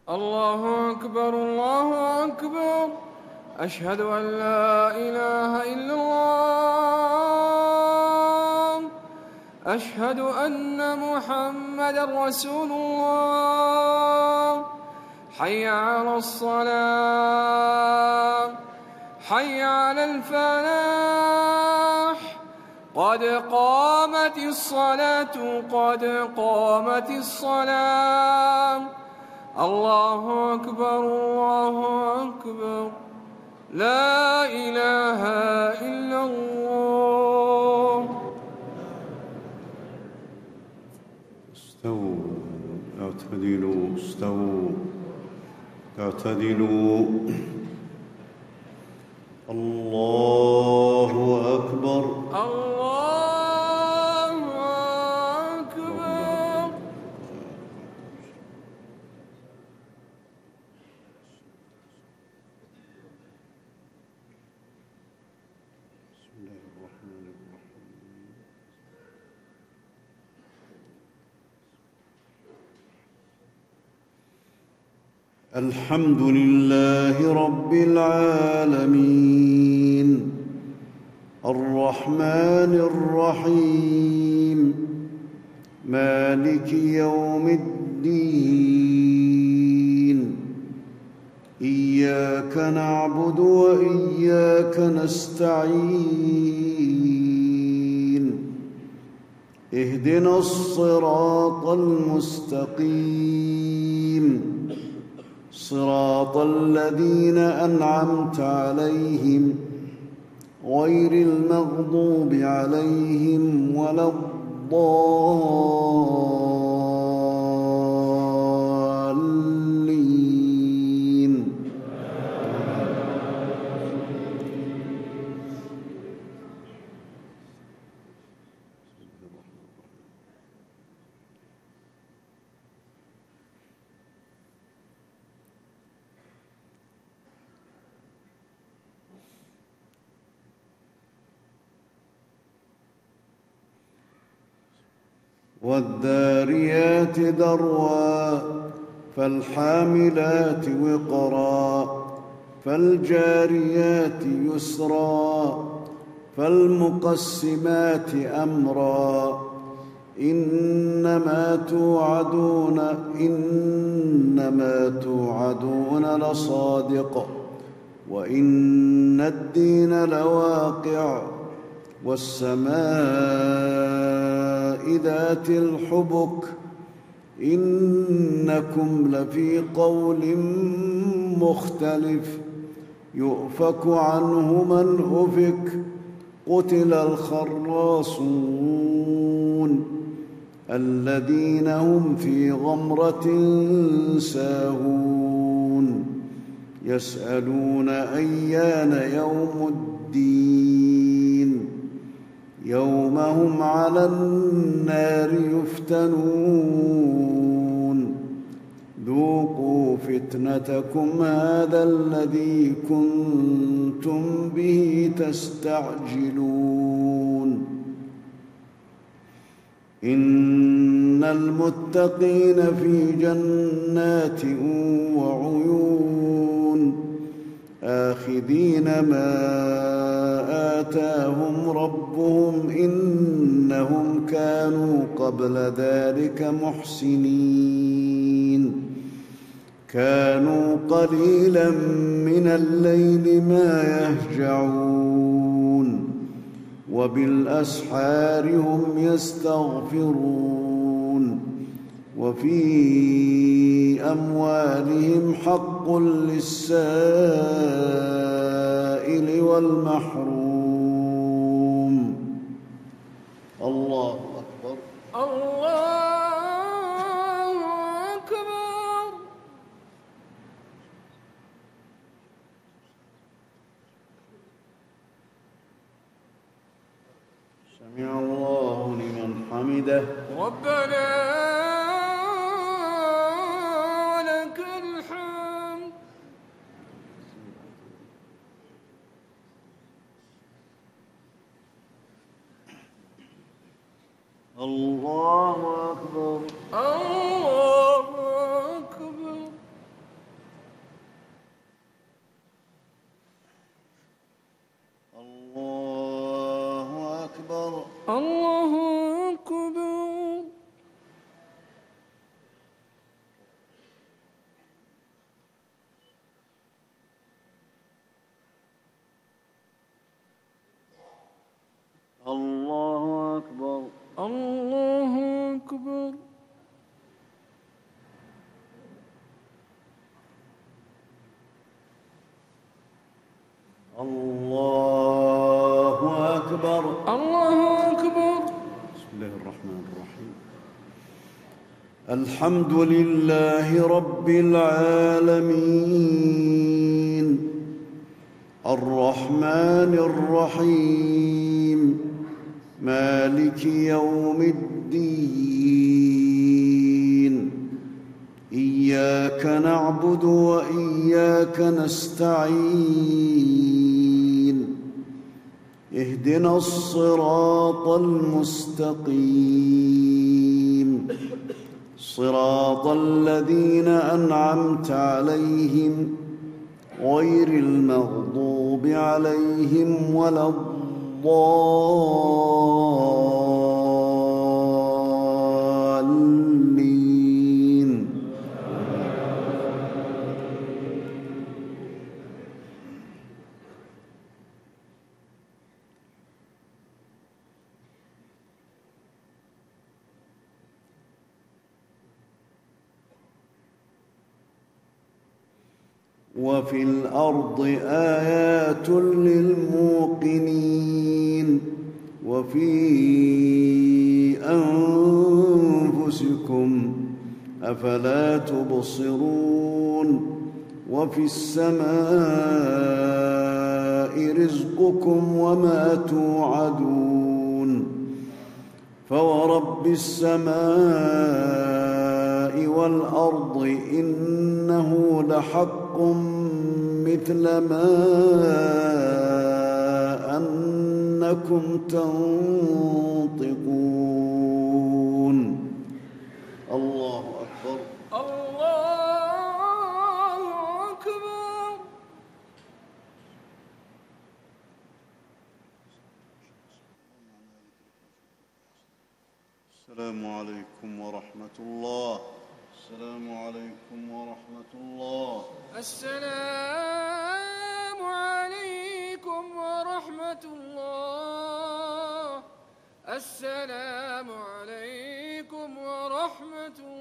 الله أكبر الله أكبر. أشهد أن لا إله إلا الله. أشهد أن محمدًا رسول الله. حي على الصلاة، حي على الفلاح. قد قامت الصلاة، قد قامت الصلاة. الله أكبر الله أكبر. لا إله إلا الله. استووا اعتدلوا، استووا اعتدلوا. الله أكبر الله أكبر. بسم الله الرحمن الرحيم. الحمد لله رب العالمين، الرحمن الرحيم، مالك يوم الدين. إياك نعبد وإياك نستعين. اهدنا الصراط المستقيم، صراط الذين أنعمت عليهم غير المغضوب عليهم ولا الضالين. والذاريات ذروا، فالحاملات وقرا، فالجاريات يسرا، فالمقسمات أمرا. إنما توعدون لصادق، وإن الدين لواقع. والسماء ذات الحبك، إنكم لفي قول مختلف. يؤفك عنه من أفك. قتل الخراصون الذين هم في غمرة ساهون. يسألون أيان يوم الدين. يوم هم على النار يفتنون. ذوقوا فتنتكم هذا الذي كنتم به تستعجلون. إن المتقين في جنات وعيون، آخذين ما آتاهم ربهم، إنهم كانوا قبل ذلك محسنين. كانوا قليلا من الليل ما يهجعون، وبالأسحار هم يستغفرون. وفي أموالهم حق للسائل والمحروم. الله أكبر الله أكبر. سمع الله لمن حمده. ربنا ولك الحمد. الله أكبر الله أكبر. الله أكبر. الله أكبر. بسم الله الرحمن الرحيم. الحمد لله رب العالمين الرحمن الرحيم مالك يوم الدين إياك نعبد وإياك نستعين اهدنا الصراط المستقيم صراط الذين أنعمت عليهم غير المغضوب عليهم ولا الضالين. وفي الأرض آيات للموقنين وفي أنفسكم أفلا تبصرون وفي السماء رزقكم وما توعدون فورب السماء والأرض إنه لحق مثل ما أنكم تنطقون. الله أكبر. الله أكبر. السلام عليكم ورحمة الله. السلام عليكم ورحمة الله. السلام عليكم ورحمة الله. السلام عليكم ورحمة الله.